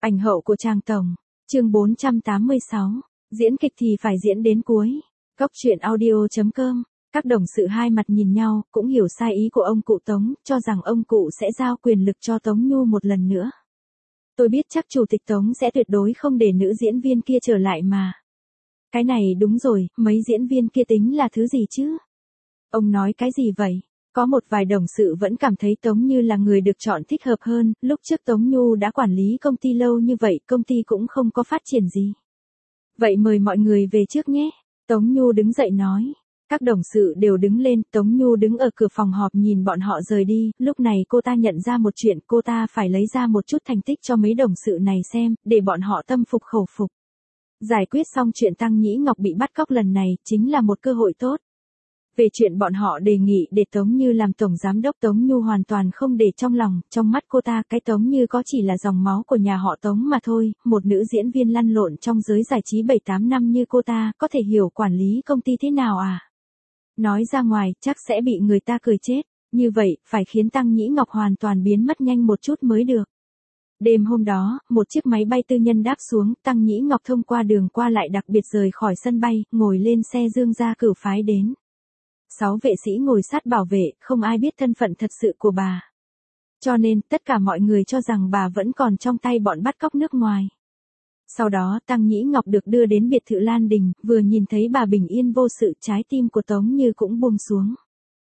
Ảnh hậu của Trang Tổng. Chương 486. Diễn kịch thì phải diễn đến cuối. Cốc truyện audio.com. Các đồng sự hai mặt nhìn nhau, cũng hiểu sai ý của ông cụ Tống, cho rằng ông cụ sẽ giao quyền lực cho Tống Nhu một lần nữa. Tôi biết chắc chủ tịch Tống sẽ tuyệt đối không để nữ diễn viên kia trở lại mà. Cái này đúng rồi, mấy diễn viên kia tính là thứ gì chứ? Ông nói cái gì vậy? Có một vài đồng sự vẫn cảm thấy Tống Như là người được chọn thích hợp hơn, lúc trước Tống Nhu đã quản lý công ty lâu như vậy, công ty cũng không có phát triển gì. Vậy mời mọi người về trước nhé. Tống Nhu đứng dậy nói. Các đồng sự đều đứng lên, Tống Nhu đứng ở cửa phòng họp nhìn bọn họ rời đi, lúc này cô ta nhận ra một chuyện, cô ta phải lấy ra một chút thành tích cho mấy đồng sự này xem, để bọn họ tâm phục khẩu phục. Giải quyết xong chuyện Tăng Nhĩ Ngọc bị bắt cóc lần này, chính là một cơ hội tốt. Về chuyện bọn họ đề nghị để Tống Như làm tổng giám đốc, Tống Nhu hoàn toàn không để trong lòng, trong mắt cô ta cái Tống Như có chỉ là dòng máu của nhà họ Tống mà thôi, một nữ diễn viên lăn lộn trong giới giải trí 7-8 năm như cô ta, có thể hiểu quản lý công ty thế nào à? Nói ra ngoài, chắc sẽ bị người ta cười chết, như vậy, phải khiến Tăng Nhĩ Ngọc hoàn toàn biến mất nhanh một chút mới được. Đêm hôm đó, một chiếc máy bay tư nhân đáp xuống, Tăng Nhĩ Ngọc thông qua đường qua lại đặc biệt rời khỏi sân bay, ngồi lên xe Dương Gia Cửu phái đến. 6 vệ sĩ ngồi sát bảo vệ, không ai biết thân phận thật sự của bà. Cho nên, tất cả mọi người cho rằng bà vẫn còn trong tay bọn bắt cóc nước ngoài. Sau đó, Tăng Nhĩ Ngọc được đưa đến biệt thự Lan Đình, vừa nhìn thấy bà bình yên vô sự, trái tim của Tống Như cũng buông xuống.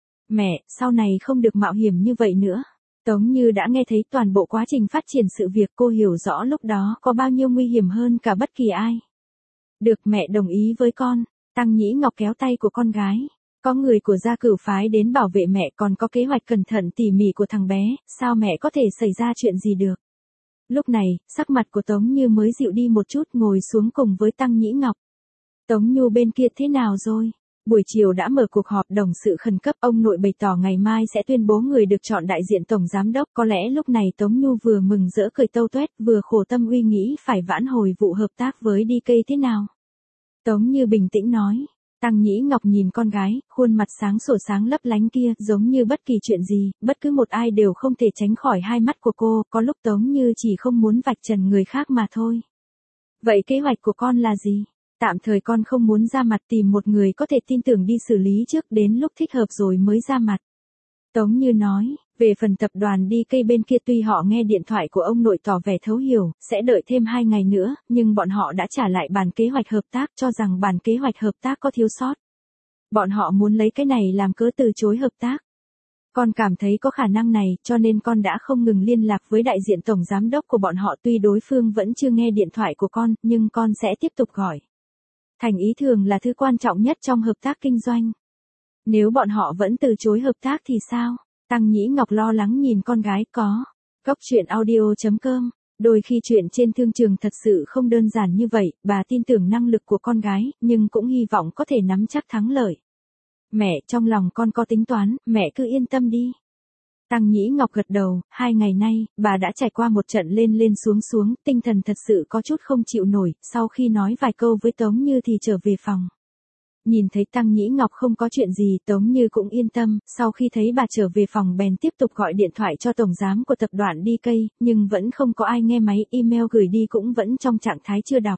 Mẹ, sau này không được mạo hiểm như vậy nữa. Tống Như đã nghe thấy toàn bộ quá trình phát triển sự việc, cô hiểu rõ lúc đó có bao nhiêu nguy hiểm hơn cả bất kỳ ai. Được, mẹ đồng ý với con. Tăng Nhĩ Ngọc kéo tay của con gái. Có người của Gia Cửu phái đến bảo vệ mẹ, còn có kế hoạch cẩn thận tỉ mỉ của thằng bé, sao mẹ có thể xảy ra chuyện gì được. Lúc này, sắc mặt của Tống Như mới dịu đi một chút, ngồi xuống cùng với Tăng Nhĩ Ngọc. Tống Nhu bên kia thế nào rồi? Buổi chiều đã mở cuộc họp đồng sự khẩn cấp, ông nội bày tỏ ngày mai sẽ tuyên bố người được chọn đại diện tổng giám đốc, có lẽ lúc này Tống Nhu vừa mừng rỡ cười tâu tuét, vừa khổ tâm uy nghĩ phải vãn hồi vụ hợp tác với DK thế nào. Tống Như bình tĩnh nói. Tăng Nhĩ Ngọc nhìn con gái, khuôn mặt sáng sủa sáng lấp lánh kia, giống như bất kỳ chuyện gì, bất cứ một ai đều không thể tránh khỏi hai mắt của cô, có lúc Tống Như chỉ không muốn vạch trần người khác mà thôi. Vậy kế hoạch của con là gì? Tạm thời con không muốn ra mặt, tìm một người có thể tin tưởng đi xử lý trước, đến lúc thích hợp rồi mới ra mặt. Tống Như nói, về phần tập đoàn DK bên kia tuy họ nghe điện thoại của ông nội tỏ vẻ thấu hiểu, sẽ đợi thêm 2 ngày nữa, nhưng bọn họ đã trả lại bản kế hoạch hợp tác, cho rằng bản kế hoạch hợp tác có thiếu sót. Bọn họ muốn lấy cái này làm cớ từ chối hợp tác. Con cảm thấy có khả năng này, cho nên con đã không ngừng liên lạc với đại diện tổng giám đốc của bọn họ, tuy đối phương vẫn chưa nghe điện thoại của con, nhưng con sẽ tiếp tục gọi. Thành ý thường là thứ quan trọng nhất trong hợp tác kinh doanh. Nếu bọn họ vẫn từ chối hợp tác thì sao? Tăng Nhĩ Ngọc lo lắng nhìn con gái. Có. Cốc truyện audio.com. Đôi khi chuyện trên thương trường thật sự không đơn giản như vậy, bà tin tưởng năng lực của con gái, nhưng cũng hy vọng có thể nắm chắc thắng lợi. Mẹ, trong lòng con có tính toán, mẹ cứ yên tâm đi. Tăng Nhĩ Ngọc gật đầu, 2 ngày nay, bà đã trải qua một trận lên lên xuống xuống, tinh thần thật sự có chút không chịu nổi, sau khi nói vài câu với Tống Như thì trở về phòng. Nhìn thấy Tăng Nhĩ Ngọc không có chuyện gì, Tống Như cũng yên tâm, sau khi thấy bà trở về phòng bèn tiếp tục gọi điện thoại cho tổng giám của tập đoàn DK, nhưng vẫn không có ai nghe máy, email gửi đi cũng vẫn trong trạng thái chưa đọc.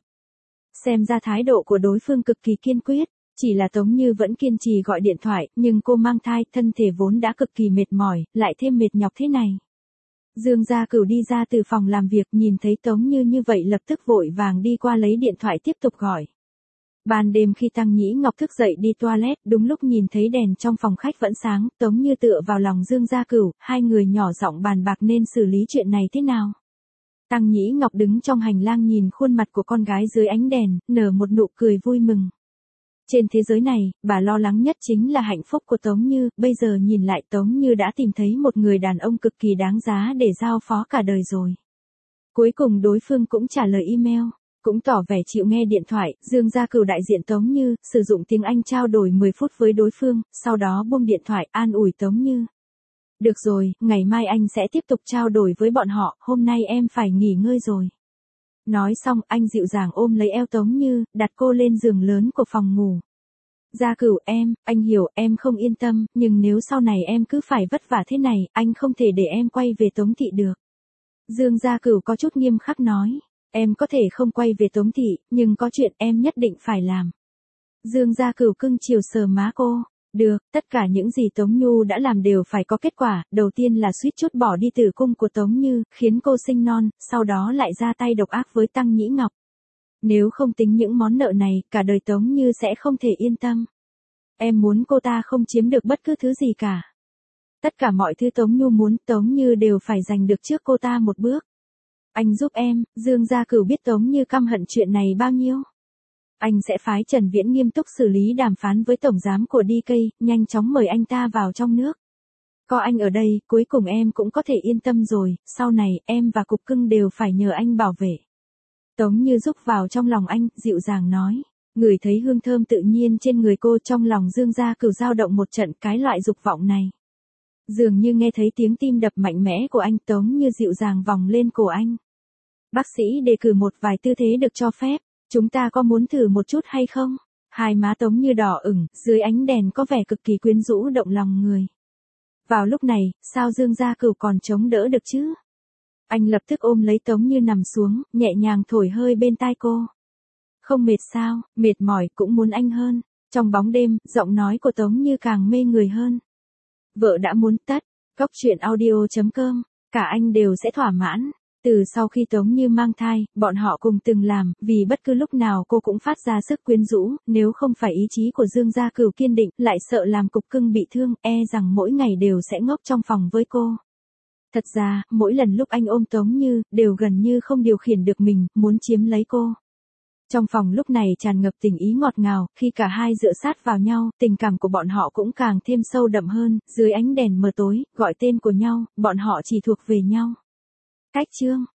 Xem ra thái độ của đối phương cực kỳ kiên quyết, chỉ là Tống Như vẫn kiên trì gọi điện thoại, nhưng cô mang thai, thân thể vốn đã cực kỳ mệt mỏi, lại thêm mệt nhọc thế này. Dương Gia Cửu đi ra từ phòng làm việc, nhìn thấy Tống như vậy lập tức vội vàng đi qua lấy điện thoại tiếp tục gọi. Ban đêm khi Tăng Nhĩ Ngọc thức dậy đi toilet, đúng lúc nhìn thấy đèn trong phòng khách vẫn sáng, Tống Như tựa vào lòng Dương Gia Cửu, hai người nhỏ giọng bàn bạc nên xử lý chuyện này thế nào. Tăng Nhĩ Ngọc đứng trong hành lang nhìn khuôn mặt của con gái dưới ánh đèn, nở một nụ cười vui mừng. Trên thế giới này, bà lo lắng nhất chính là hạnh phúc của Tống Như, bây giờ nhìn lại Tống Như đã tìm thấy một người đàn ông cực kỳ đáng giá để giao phó cả đời rồi. Cuối cùng đối phương cũng trả lời email. Cũng tỏ vẻ chịu nghe điện thoại, Dương Gia Cửu đại diện Tống Như, sử dụng tiếng Anh trao đổi 10 phút với đối phương, sau đó buông điện thoại, an ủi Tống Như. Được rồi, ngày mai anh sẽ tiếp tục trao đổi với bọn họ, hôm nay em phải nghỉ ngơi rồi. Nói xong, anh dịu dàng ôm lấy eo Tống Như, đặt cô lên giường lớn của phòng ngủ. Gia Cửu anh hiểu em không yên tâm, nhưng nếu sau này em cứ phải vất vả thế này, anh không thể để em quay về Tống Thị được. Dương Gia Cửu có chút nghiêm khắc nói. Em có thể không quay về Tống thị, nhưng có chuyện em nhất định phải làm. Dương Gia Cửu cưng chiều sờ má cô. Được, tất cả những gì Tống Nhu đã làm đều phải có kết quả, đầu tiên là suýt chút bỏ đi tử cung của Tống Như, khiến cô sinh non, sau đó lại ra tay độc ác với Tăng Nhĩ Ngọc. Nếu không tính những món nợ này, cả đời Tống Như sẽ không thể yên tâm. Em muốn cô ta không chiếm được bất cứ thứ gì cả. Tất cả mọi thứ Tống Nhu muốn, Tống Như đều phải giành được trước cô ta một bước. Anh giúp em, Dương Gia Cửu biết Tống Như căm hận chuyện này bao nhiêu. Anh sẽ phái Trần Viễn nghiêm túc xử lý đàm phán với tổng giám của DK, nhanh chóng mời anh ta vào trong nước. Có anh ở đây, cuối cùng em cũng có thể yên tâm rồi, sau này, em và Cục Cưng đều phải nhờ anh bảo vệ. Tống Như rúc vào trong lòng anh, dịu dàng nói. Ngửi thấy hương thơm tự nhiên trên người cô, trong lòng Dương Gia Cửu dao động một trận, cái loại dục vọng này. Dường như nghe thấy tiếng tim đập mạnh mẽ của anh, Tống Như dịu dàng vòng lên cổ anh. Bác sĩ đề cử một vài tư thế được cho phép, chúng ta có muốn thử một chút hay không? Hai má Tống Như đỏ ửng, dưới ánh đèn có vẻ cực kỳ quyến rũ động lòng người. Vào lúc này, sao Dương Gia Cửu còn chống đỡ được chứ? Anh lập tức ôm lấy Tống Như nằm xuống, nhẹ nhàng thổi hơi bên tai cô. Không mệt sao, mệt mỏi cũng muốn anh hơn. Trong bóng đêm, giọng nói của Tống Như càng mê người hơn. Vợ đã muốn tắt, Cóc Truyện Audio.com, cả anh đều sẽ thỏa mãn. Từ sau khi Tống Như mang thai, bọn họ cùng từng làm, vì bất cứ lúc nào cô cũng phát ra sức quyến rũ, nếu không phải ý chí của Dương Gia Cửu kiên định, lại sợ làm Cục Cưng bị thương, e rằng mỗi ngày đều sẽ ngốc trong phòng với cô. Thật ra, mỗi lần lúc anh ôm Tống Như, đều gần như không điều khiển được mình, muốn chiếm lấy cô. Trong phòng lúc này tràn ngập tình ý ngọt ngào, khi cả hai dựa sát vào nhau, tình cảm của bọn họ cũng càng thêm sâu đậm hơn, dưới ánh đèn mờ tối, gọi tên của nhau, bọn họ chỉ thuộc về nhau. Cách chương